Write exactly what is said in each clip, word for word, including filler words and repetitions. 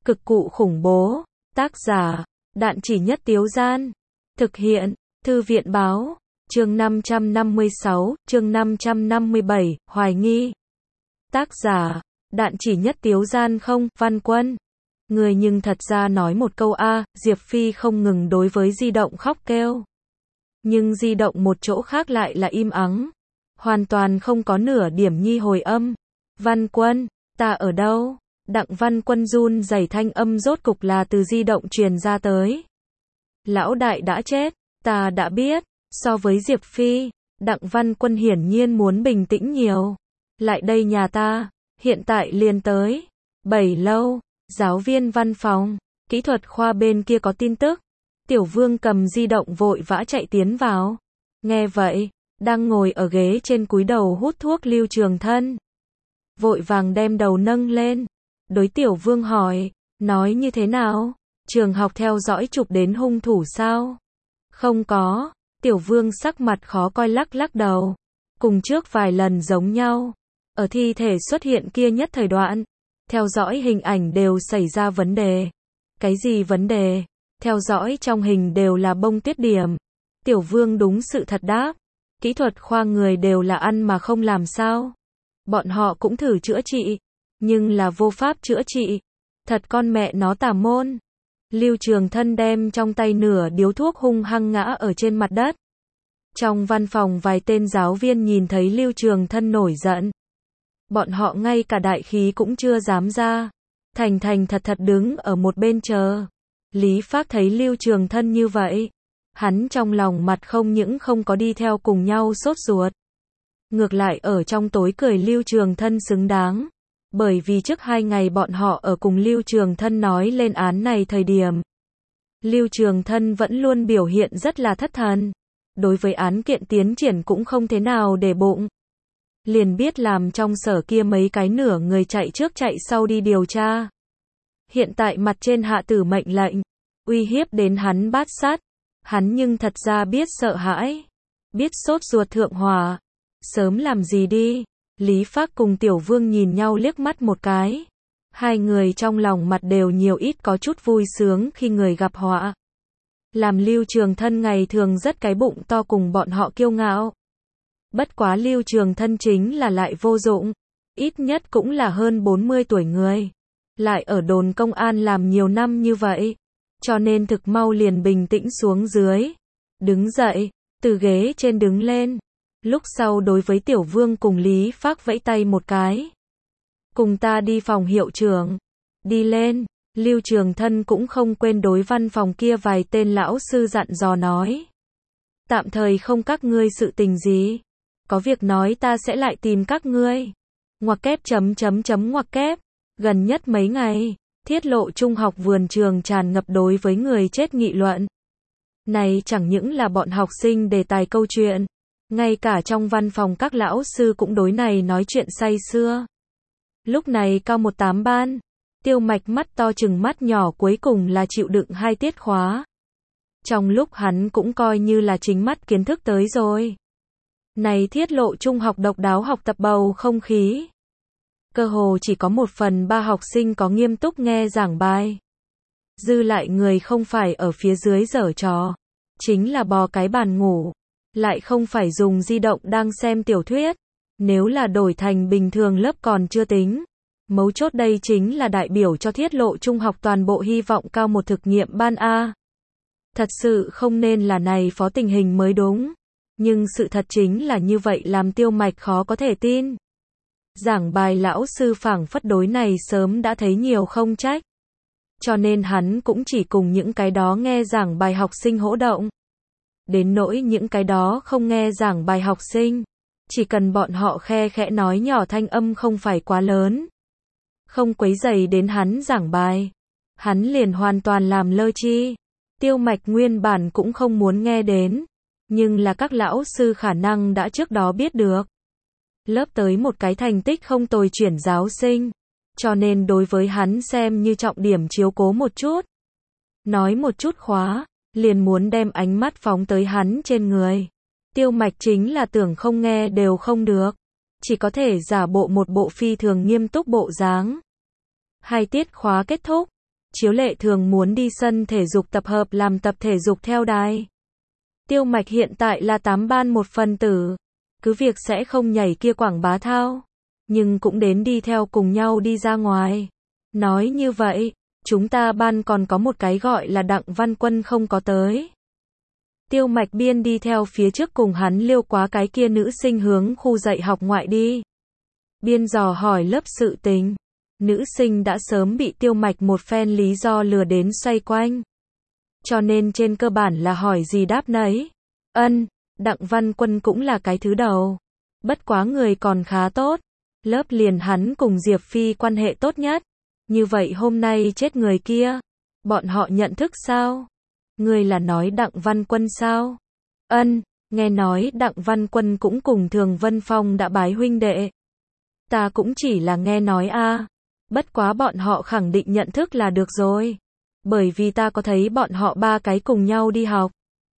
Cực cụ khủng bố. Tác giả, Đạn Chỉ Nhất Tiếu Gian. Thực hiện, Thư viện Báo. Chương năm trăm năm mươi sáu, chương năm trăm năm mươi bảy, Hoài nghi. Tác giả, Đạn Chỉ Nhất Tiếu Gian. Không, Văn Quân. Người nhưng thật ra nói một câu a, Diệp Phi không ngừng đối với di động khóc kêu. Nhưng di động một chỗ khác lại là im ắng. Hoàn toàn không có nửa điểm nhi hồi âm. Văn Quân, ta ở đâu? Đặng Văn Quân run rẩy thanh âm rốt cục là từ di động truyền ra tới. Lão đại đã chết, ta đã biết. So với Diệp Phi, Đặng Văn Quân hiển nhiên muốn bình tĩnh nhiều. Lại đây nhà ta, hiện tại liền tới. Bảy lâu, giáo viên văn phòng, kỹ thuật khoa bên kia có tin tức. Tiểu Vương cầm di động vội vã chạy tiến vào. Nghe vậy, đang ngồi ở ghế trên cúi đầu hút thuốc Lưu Trường Thân. Vội vàng đem đầu nâng lên. Đối Tiểu Vương hỏi, nói như thế nào? Trường học theo dõi chụp đến hung thủ sao? Không có. Tiểu Vương sắc mặt khó coi lắc lắc đầu. Cùng trước vài lần giống nhau. Ở thi thể xuất hiện kia nhất thời đoạn, theo dõi hình ảnh đều xảy ra vấn đề. Cái gì vấn đề? Theo dõi trong hình đều là bông tuyết điểm. Tiểu Vương đúng sự thật đáp. Kỹ thuật khoa người đều là ăn mà không làm sao. Bọn họ cũng thử chữa trị, nhưng là vô pháp chữa trị. Thật con mẹ nó tà môn. Lưu Trường Thân đem trong tay nửa điếu thuốc hung hăng ngã ở trên mặt đất. Trong văn phòng vài tên giáo viên nhìn thấy Lưu Trường Thân nổi giận. Bọn họ ngay cả đại khí cũng chưa dám ra. Thành thành thật thật đứng ở một bên chờ. Lý Phác thấy Lưu Trường Thân như vậy. Hắn trong lòng mặt không những không có đi theo cùng nhau sốt ruột. Ngược lại ở trong tối cười Lưu Trường Thân xứng đáng. Bởi vì trước hai ngày bọn họ ở cùng Lưu Trường Thân nói lên án này thời điểm. Lưu Trường Thân vẫn luôn biểu hiện rất là thất thần. Đối với án kiện tiến triển cũng không thế nào để bụng. Liền biết làm trong sở kia mấy cái nửa người chạy trước chạy sau đi điều tra. Hiện tại mặt trên hạ tử mệnh lệnh, uy hiếp đến hắn bát sát. Hắn nhưng thật ra biết sợ hãi. Biết sốt ruột thượng hòa. Sớm làm gì đi. Lý Phác cùng Tiểu Vương nhìn nhau liếc mắt một cái. Hai người trong lòng mặt đều nhiều ít có chút vui sướng khi người gặp họa. Làm Lưu Trường Thân ngày thường rất cái bụng to cùng bọn họ kiêu ngạo. Bất quá Lưu Trường Thân chính là lại vô dụng. Ít nhất cũng là hơn bốn mươi tuổi người. Lại ở đồn công an làm nhiều năm như vậy. Cho nên thực mau liền bình tĩnh xuống dưới. Đứng dậy, từ ghế trên đứng lên. Lúc sau đối với Tiểu Vương cùng Lý Phác vẫy tay một cái. Cùng ta đi phòng hiệu trưởng. Đi lên. Lưu Trường Thân cũng không quên đối văn phòng kia vài tên lão sư dặn dò nói. Tạm thời không các ngươi sự tình gì. Có việc nói ta sẽ lại tìm các ngươi. Ngoặc kép chấm chấm chấm ngoặc kép. Gần nhất mấy ngày, Thiết Lộ Trung học vườn trường tràn ngập đối với người chết nghị luận. Này chẳng những là bọn học sinh đề tài câu chuyện. Ngay cả trong văn phòng các lão sư cũng đối này nói chuyện say sưa. Lúc này cao một tám ban. Tiêu Mạch mắt to chừng mắt nhỏ cuối cùng là chịu đựng hai tiết khóa. Trong lúc hắn cũng coi như là chính mắt kiến thức tới rồi. Này Thiết Lộ Trung học độc đáo học tập bầu không khí. Cơ hồ chỉ có một phần ba học sinh có nghiêm túc nghe giảng bài. Dư lại người không phải ở phía dưới giở trò. Chính là bò cái bàn ngủ. Lại không phải dùng di động đang xem tiểu thuyết. Nếu là đổi thành bình thường lớp còn chưa tính. Mấu chốt đây chính là đại biểu cho Thiết Lộ Trung học toàn bộ hy vọng cao một thực nghiệm ban A. Thật sự không nên là này phó tình hình mới đúng. Nhưng sự thật chính là như vậy làm Tiêu Mạch khó có thể tin. Giảng bài lão sư phảng phất đối này sớm đã thấy nhiều không trách. Cho nên hắn cũng chỉ cùng những cái đó nghe giảng bài học sinh hỗ động. Đến nỗi những cái đó không nghe giảng bài học sinh. Chỉ cần bọn họ khe khẽ nói nhỏ thanh âm không phải quá lớn. Không quấy rầy đến hắn giảng bài. Hắn liền hoàn toàn làm lơ chi. Tiêu Mạch nguyên bản cũng không muốn nghe đến. Nhưng là các lão sư khả năng đã trước đó biết được. Lớp tới một cái thành tích không tồi chuyển giáo sinh. Cho nên đối với hắn xem như trọng điểm chiếu cố một chút. Nói một chút khóa, liền muốn đem ánh mắt phóng tới hắn trên người. Tiêu Mạch chính là tưởng không nghe đều không được. Chỉ có thể giả bộ một bộ phi thường nghiêm túc bộ dáng. Hai tiết khóa kết thúc. chiếu lệ thường muốn đi sân thể dục tập hợp làm tập thể dục theo đài. Tiêu Mạch hiện tại là tám ban một phần tử, cứ việc sẽ không nhảy kia quảng bá thao, nhưng cũng đến đi theo cùng nhau đi ra ngoài. Nói như vậy, chúng ta ban còn có một cái gọi là Đặng Văn Quân không có tới. Tiêu Mạch biên đi theo phía trước cùng hắn liêu quá cái kia nữ sinh hướng khu dạy học ngoại đi. Biên dò hỏi lớp sự tình. Nữ sinh đã sớm bị Tiêu Mạch một phen lý do lừa đến xoay quanh. Cho nên trên cơ bản là hỏi gì đáp nấy. Ân, Đặng Văn Quân cũng là cái thứ đầu. Bất quá người còn khá tốt. Lớp liền hắn cùng Diệp Phi quan hệ tốt nhất. Như vậy hôm nay chết người kia. Bọn họ nhận thức sao? Người là nói Đặng Văn Quân sao? Ân, nghe nói Đặng Văn Quân cũng cùng Thường Vân Phong đã bái huynh đệ. Ta cũng chỉ là nghe nói a. Bất quá bọn họ khẳng định nhận thức là được rồi. Bởi vì ta có thấy bọn họ ba cái cùng nhau đi học.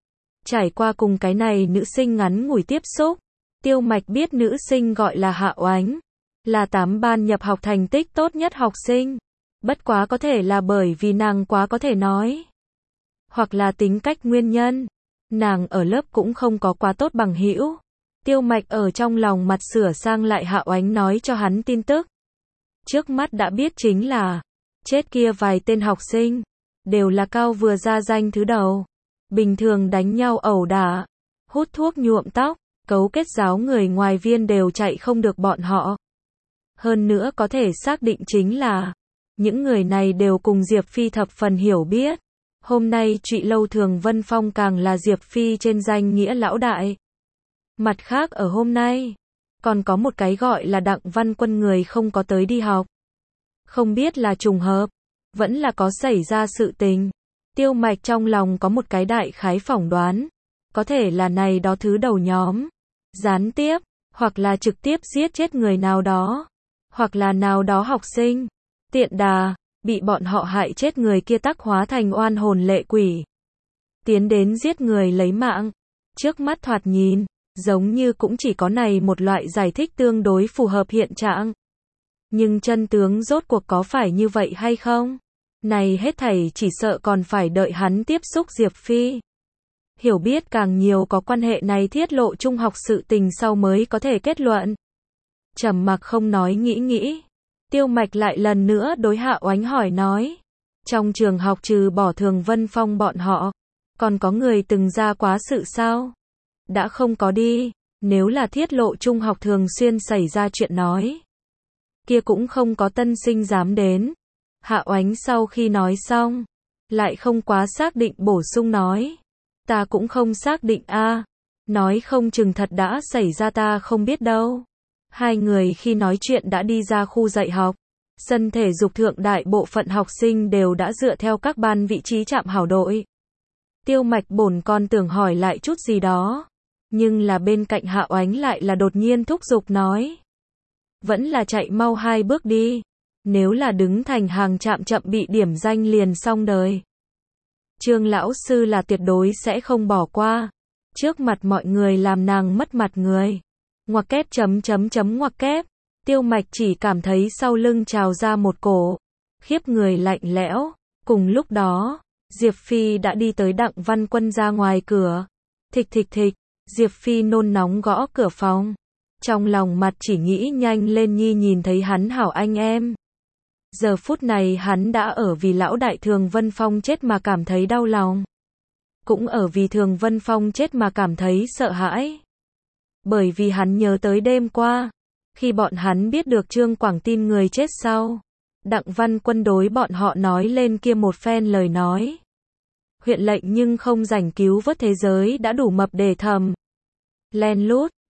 Trải qua cùng cái này nữ sinh ngắn ngủi tiếp xúc. Tiêu Mạch biết nữ sinh gọi là Hạ Oánh. Là tám ban nhập học thành tích tốt nhất học sinh. Bất quá có thể là bởi vì nàng quá có thể nói. Hoặc là tính cách nguyên nhân. Nàng ở lớp cũng không có quá tốt bằng hữu. Tiêu Mạch ở trong lòng mặt sửa sang lại Hạ Oánh nói cho hắn tin tức. Trước mắt đã biết chính là, chết kia vài tên học sinh, đều là cao vừa ra danh thứ đầu. Bình thường đánh nhau ẩu đả, hút thuốc nhuộm tóc, cấu kết giáo người ngoài viên đều chạy không được bọn họ. Hơn nữa có thể xác định chính là, những người này đều cùng Diệp Phi thập phần hiểu biết. Hôm nay Trụy Lâu Thường Vân Phong càng là Diệp Phi trên danh nghĩa lão đại. Mặt khác ở hôm nay, còn có một cái gọi là Đặng Văn Quân người không có tới đi học. Không biết là trùng hợp, vẫn là có xảy ra sự tình. Tiêu Mạch trong lòng có một cái đại khái phỏng đoán. Có thể là này đó thứ đầu nhóm. Gián tiếp, hoặc là trực tiếp giết chết người nào đó. Hoặc là nào đó học sinh. Tiện đà, bị bọn họ hại chết người kia tắc hóa thành oan hồn lệ quỷ. Tiến đến giết người lấy mạng. Trước mắt thoạt nhìn, giống như cũng chỉ có này một loại giải thích tương đối phù hợp hiện trạng. Nhưng chân tướng rốt cuộc có phải như vậy hay không? Này hết thảy chỉ sợ còn phải đợi hắn tiếp xúc Diệp Phi. Hiểu biết càng nhiều có quan hệ này tiết lộ trung học sự tình sau mới có thể kết luận. Trầm mặc không nói nghĩ nghĩ. Tiêu Mạch lại lần nữa đối Hạ Oánh hỏi nói. Trong trường học trừ bỏ Thường Vân Phong bọn họ, còn có người từng ra quá sự sao? Đã không có đi, nếu là tiết lộ trung học thường xuyên xảy ra chuyện nói. Kia cũng không có tân sinh dám đến. Hạ Oánh sau khi nói xong, lại không quá xác định bổ sung nói. Ta cũng không xác định a, nói không chừng thật đã xảy ra ta không biết đâu. Hai người khi nói chuyện đã đi ra khu dạy học. Sân thể dục thượng đại bộ phận học sinh đều đã dựa theo các ban vị trí chạm hảo đội. Tiêu Mạch bổn còn tưởng hỏi lại chút gì đó. Nhưng là bên cạnh Hạ Oánh lại là đột nhiên thúc giục nói. Vẫn là chạy mau hai bước đi. Nếu là đứng thành hàng chạm chậm bị điểm danh liền xong đời. Trương lão sư là tuyệt đối sẽ không bỏ qua. Trước mặt mọi người làm nàng mất mặt người. Ngoặc kép chấm chấm chấm ngoặc kép. Tiêu Mạch chỉ cảm thấy sau lưng trào ra một cổ. Khiếp người lạnh lẽo. Cùng lúc đó, Diệp Phi đã đi tới Đặng Văn Quân ra ngoài cửa. Thịch thịch thịch. Diệp Phi nôn nóng gõ cửa phòng. Trong lòng mặt chỉ nghĩ nhanh lên nhi nhìn thấy hắn hảo anh em. Giờ phút này hắn đã ở vì lão đại Thường Vân Phong chết mà cảm thấy đau lòng. Cũng ở vì Thường Vân Phong chết mà cảm thấy sợ hãi. Bởi vì hắn nhớ tới đêm qua. Khi bọn hắn biết được Trương Quảng tin người chết sau. Đặng Văn Quân đối bọn họ nói lên kia một phen lời nói. Huyện lệnh nhưng không rảnh cứu vớt thế giới đã đủ mập để thầm. Len lút,